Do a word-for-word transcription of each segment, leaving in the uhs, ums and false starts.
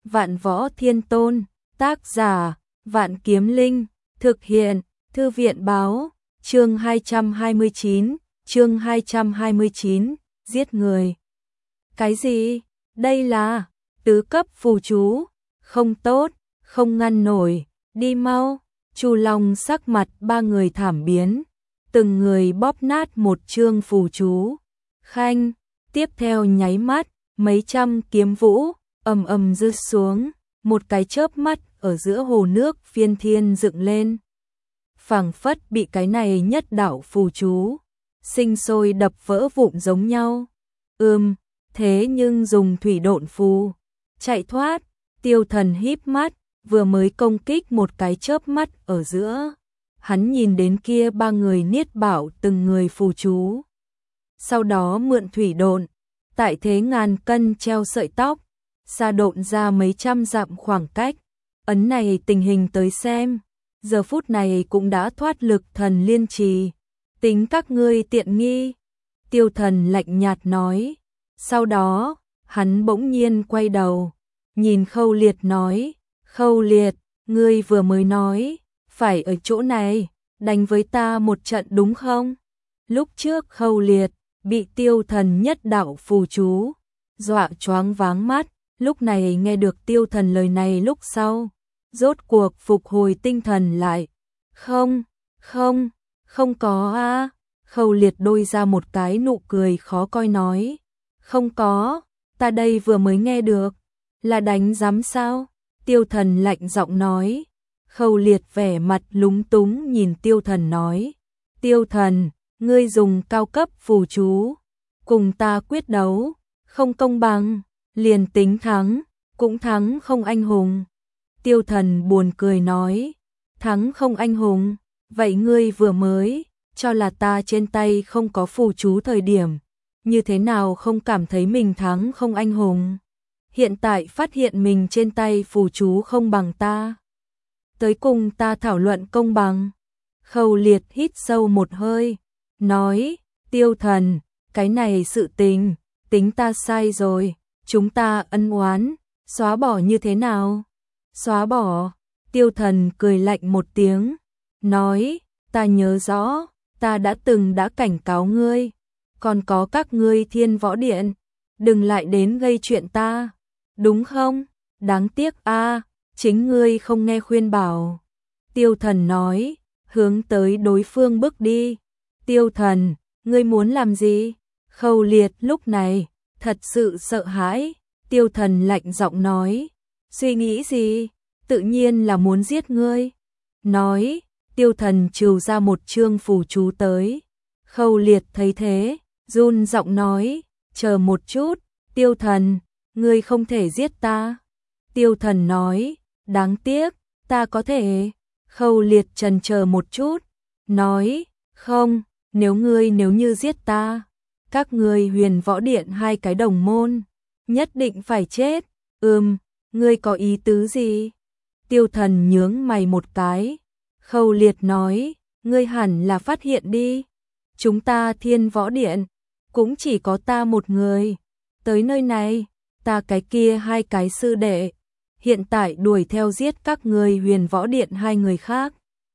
Vạn Võ Thiên Tôn, tác giả, Vạn Kiếm Linh, thực hiện, Thư viện báo, chương hai trăm hai mươi chín, chương hai trăm hai mươi chín, giết người. Cái gì? Đây là tứ cấp phù chú, không tốt, không ngăn nổi, đi mau. Chu Long sắc mặt ba người thảm biến, từng người bóp nát một chương phù chú. Khanh, tiếp theo nháy mắt, mấy trăm kiếm vũ ầm ầm rơi xuống, một cái chớp mắt ở giữa hồ nước phiên thiên dựng lên. Phảng phất bị cái này nhất đạo phù chú sinh sôi đập vỡ vụn giống nhau. Ừm, thế nhưng dùng thủy độn phù chạy thoát. Tiêu Thần híp mắt, vừa mới công kích một cái chớp mắt ở giữa, hắn nhìn đến kia ba người niết bảo từng người phù chú. Sau đó mượn thủy độn, tại thế ngàn cân treo sợi tóc, xa độn ra mấy trăm dặm khoảng cách. Ấn này tình hình tới xem, giờ phút này cũng đã thoát lực thần liên trì. Tính các ngươi tiện nghi. Tiêu Thần lạnh nhạt nói. Sau đó, hắn bỗng nhiên quay đầu, nhìn Khâu Liệt nói, Khâu Liệt, ngươi vừa mới nói, phải ở chỗ này, đánh với ta một trận đúng không? Lúc trước Khâu Liệt, bị Tiêu Thần nhất đạo phù chú dọa choáng váng mắt, lúc này nghe được Tiêu Thần lời này lúc sau, rốt cuộc phục hồi tinh thần lại. Không, không, không có a. Khâu Liệt đôi ra một cái nụ cười khó coi nói, không có, ta đây vừa mới nghe được, là đánh giám sao? Tiêu Thần lạnh giọng nói. Khâu Liệt vẻ mặt lúng túng nhìn Tiêu Thần nói, Tiêu Thần, ngươi dùng cao cấp phù chú cùng ta quyết đấu, không công bằng, liền tính thắng, cũng thắng không anh hùng. Tiêu Thần buồn cười nói, thắng không anh hùng, vậy ngươi vừa mới cho là ta trên tay không có phù chú thời điểm, như thế nào không cảm thấy mình thắng không anh hùng? Hiện tại phát hiện mình trên tay phù chú không bằng ta, tới cùng ta thảo luận công bằng. Khâu Liệt hít sâu một hơi, nói, Tiêu Thần, cái này sự tình, tính ta sai rồi, chúng ta ân oán, xóa bỏ như thế nào? Xóa bỏ. Tiêu Thần cười lạnh một tiếng, nói, ta nhớ rõ, ta đã từng đã cảnh cáo ngươi, còn có các ngươi Thiên Võ Điện, đừng lại đến gây chuyện ta, đúng không? Đáng tiếc a, chính ngươi không nghe khuyên bảo. Tiêu Thần nói, hướng tới đối phương bước đi. Tiêu Thần, ngươi muốn làm gì? Khâu Liệt lúc này thật sự sợ hãi. Tiêu Thần lạnh giọng nói, suy nghĩ gì? Tự nhiên là muốn giết ngươi. Nói, Tiêu Thần trừ ra một chương phù chú tới. Khâu Liệt thấy thế, run giọng nói, chờ một chút, Tiêu Thần, ngươi không thể giết ta. Tiêu Thần nói, đáng tiếc, ta có thể. Khâu Liệt chần chờ một chút, nói, không, nếu ngươi nếu như giết ta, các ngươi Huyền Võ Điện hai cái đồng môn, nhất định phải chết. Ừm, ngươi có ý tứ gì? Tiêu Thần nhướng mày một cái. Khâu Liệt nói, ngươi hẳn là phát hiện đi, chúng ta Thiên Võ Điện, cũng chỉ có ta một người. Tới nơi này, ta cái kia hai cái sư đệ, hiện tại đuổi theo giết các người Huyền Võ Điện hai người khác.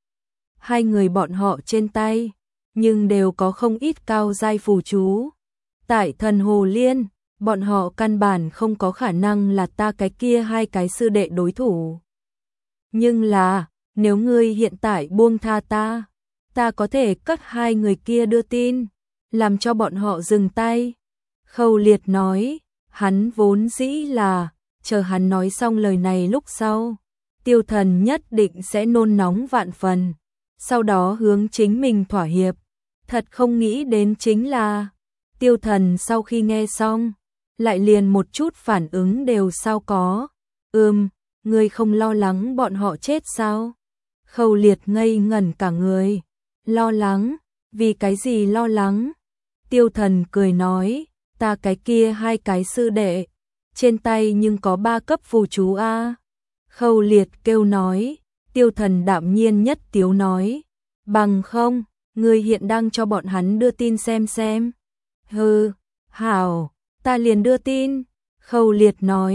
Hai người bọn họ trên tay, nhưng đều có không ít cao giai phù chú. Tại Thần Hồ Liên, bọn họ căn bản không có khả năng là ta cái kia hai cái sư đệ đối thủ. Nhưng là, nếu ngươi hiện tại buông tha ta, ta có thể cất hai người kia đưa tin, làm cho bọn họ dừng tay. Khâu Liệt nói, hắn vốn dĩ là, chờ hắn nói xong lời này lúc sau, Tiêu Thần nhất định sẽ nôn nóng vạn phần, sau đó hướng chính mình thỏa hiệp. Thật không nghĩ đến chính là, Tiêu Thần sau khi nghe xong, lại liền một chút phản ứng đều sao có. Ừm, ngươi không lo lắng bọn họ chết sao? Khâu Liệt ngây ngẩn cả người. Lo lắng? Vì cái gì lo lắng? Tiêu Thần cười nói, ta cái kia hai cái sư đệ, trên tay nhưng có ba cấp phù chú a. Khâu Liệt kêu nói. Tiêu Thần đạm nhiên nhất tiếu nói, bằng không, ngươi hiện đang cho bọn hắn đưa tin xem xem. Hừ, hảo, ta liền đưa tin. Khâu Liệt nói,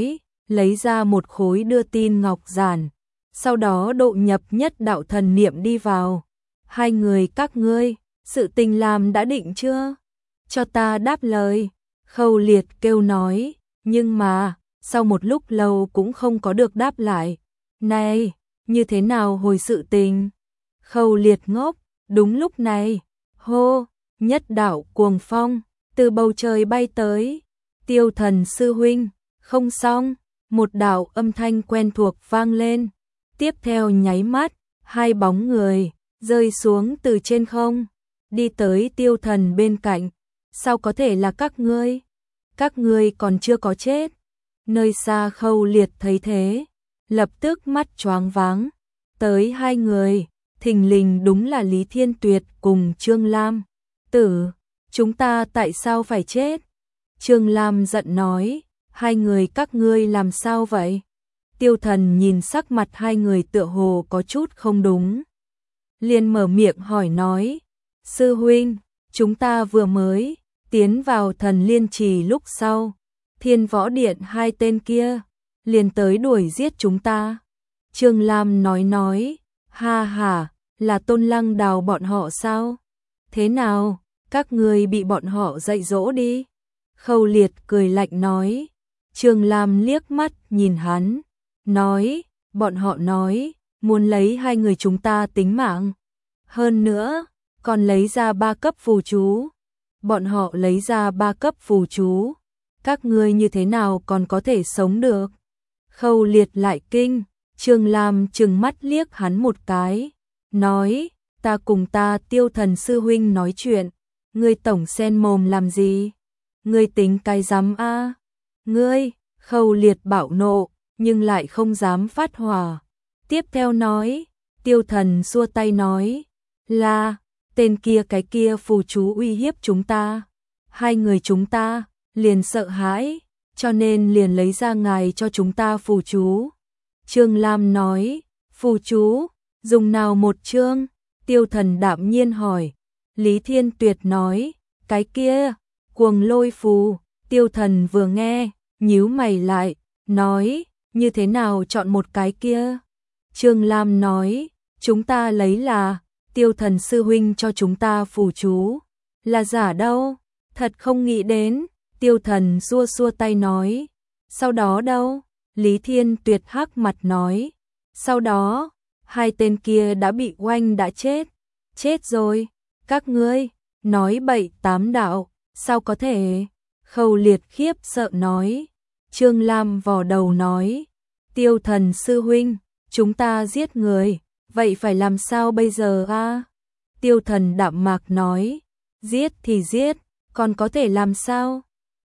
lấy ra một khối đưa tin ngọc giản, sau đó độ nhập nhất đạo thần niệm đi vào. Hai người các ngươi, sự tình làm đã định chưa? Cho ta đáp lời. Khâu Liệt kêu nói, nhưng mà, sau một lúc lâu cũng không có được đáp lại. Này, như thế nào hồi sự tình? Khâu Liệt ngốc, đúng lúc này, hô, nhất đạo cuồng phong, từ bầu trời bay tới. Tiêu Thần sư huynh, không xong, một đạo âm thanh quen thuộc vang lên. Tiếp theo nháy mắt, hai bóng người rơi xuống từ trên không, đi tới Tiêu Thần bên cạnh. Sao có thể là các ngươi? Các ngươi còn chưa có chết. Nơi xa Khâu Liệt thấy thế, lập tức mắt choáng váng. Tới hai người, thình lình đúng là Lý Thiên Tuyệt cùng Trương Lam. Tử, chúng ta tại sao phải chết? Trương Lam giận nói, hai người các ngươi làm sao vậy? Tiêu Thần nhìn sắc mặt hai người tựa hồ có chút không đúng, liền mở miệng hỏi nói, sư huynh, chúng ta vừa mới tiến vào Thần Liên Trì lúc sau, Thiên Võ Điện hai tên kia liền tới đuổi giết chúng ta. Trương Lam nói nói, ha ha, là Tôn Lăng Đào bọn họ sao? Thế nào, các ngươi bị bọn họ dạy dỗ đi? Khâu Liệt cười lạnh nói. Trương Lam liếc mắt nhìn hắn, nói, bọn họ nói, muốn lấy hai người chúng ta tính mạng. Hơn nữa, còn lấy ra ba cấp phù chú. Bọn họ lấy ra ba cấp phù chú. Các ngươi như thế nào còn có thể sống được? Khâu Liệt lại kinh, Trương Lam trừng mắt liếc hắn một cái, nói, ta cùng ta Tiêu Thần sư huynh nói chuyện, ngươi tổng sen mồm làm gì? Ngươi tính cái dám a? Ngươi, Khâu Liệt bạo nộ, nhưng lại không dám phát hỏa. Tiếp theo nói, Tiêu Thần xua tay nói, là, tên kia cái kia phù chú uy hiếp chúng ta. Hai người chúng ta, liền sợ hãi, cho nên liền lấy ra ngài cho chúng ta phù chú. Trương Lam nói, phù chú, dùng nào một chương? Tiêu Thần đạm nhiên hỏi. Lý Thiên Tuyệt nói, cái kia, cuồng lôi phù. Tiêu Thần vừa nghe, nhíu mày lại, nói, như thế nào chọn một cái kia? Trương Lam nói, chúng ta lấy là, Tiêu Thần sư huynh cho chúng ta phù chú. Là giả đâu, thật không nghĩ đến. Tiêu Thần xua xua tay nói, sau đó đâu? Lý Thiên Tuyệt hắc mặt nói, sau đó, hai tên kia đã bị oanh đã chết. Chết rồi, các ngươi, nói bậy tám đạo, sao có thể? Khâu Liệt khiếp sợ nói. Trương Lam vò đầu nói, Tiêu Thần sư huynh, chúng ta giết người, vậy phải làm sao bây giờ a? Tiêu Thần đạm mạc nói, giết thì giết, còn có thể làm sao?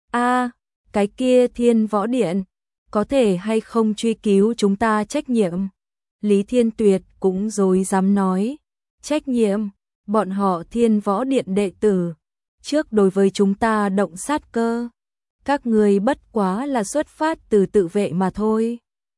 A, cái kia Thiên Võ Điện, có thể hay không truy cứu chúng ta trách nhiệm? Lý Thiên Tuyệt cũng dối dám nói, trách nhiệm, bọn họ Thiên Võ Điện đệ tử, trước đối với chúng ta động sát cơ. Các người bất quá là xuất phát từ tự vệ mà thôi.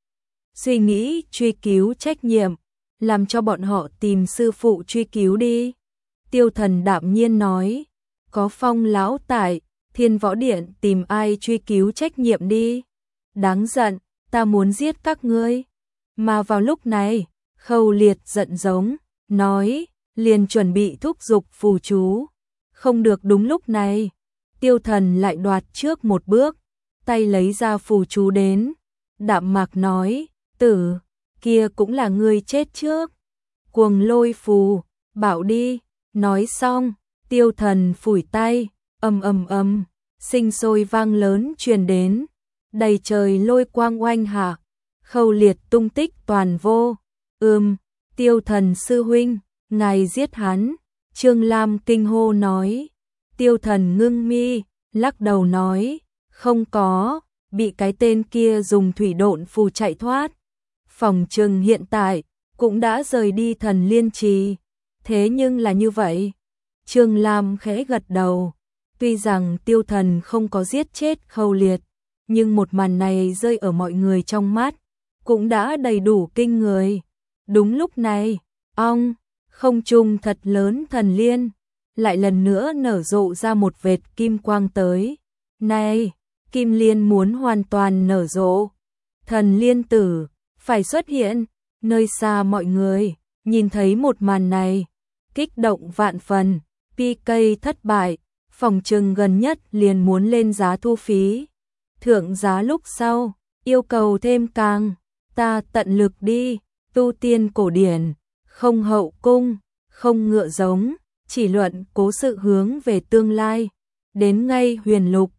Suy nghĩ truy cứu trách nhiệm, làm cho bọn họ tìm sư phụ truy cứu đi. Tiêu Thần đạm nhiên nói, có Phong lão tại, Thiên Võ Điện tìm ai truy cứu trách nhiệm đi. Đáng giận, ta muốn giết các ngươi. Mà vào lúc này, Khâu Liệt giận giống, nói, liền chuẩn bị thúc giục phù chú. Không được đúng lúc này, Tiêu Thần lại đoạt trước một bước, tay lấy ra phù chú đến, đạm mạc nói, tử, kia cũng là ngươi chết trước. Cuồng lôi phù, bảo đi, nói xong, Tiêu Thần phủi tay, ầm ầm ầm, sinh sôi vang lớn truyền đến, đầy trời lôi quang oanh hạ. Khâu Liệt tung tích toàn vô. Ừm, Tiêu Thần sư huynh, ngài giết hắn. Trương Lam kinh hô nói. Tiêu Thần ngưng mi, lắc đầu nói, không có, bị cái tên kia dùng thủy độn phù chạy thoát. Phòng trừng hiện tại cũng đã rời đi Thần Liên Trì. Thế nhưng là như vậy. Trương Lam khẽ gật đầu. Tuy rằng Tiêu Thần không có giết chết Khâu Liệt, nhưng một màn này rơi ở mọi người trong mắt, cũng đã đầy đủ kinh người. Đúng lúc này, ong, không trung thật lớn thần liên, lại lần nữa nở rộ ra một vệt kim quang tới. Này, kim liên muốn hoàn toàn nở rộ. thần liên tử phải xuất hiện. Nơi xa mọi người nhìn thấy một màn này, kích động vạn phần. pê ca thất bại, phòng trừng gần nhất liền muốn lên giá thu phí. Thượng giá lúc sau, yêu cầu thêm càng, ta tận lực đi, tu tiên cổ điển, không hậu cung, không ngựa giống, chỉ luận cố sự hướng về tương lai. Đến ngay huyền lục,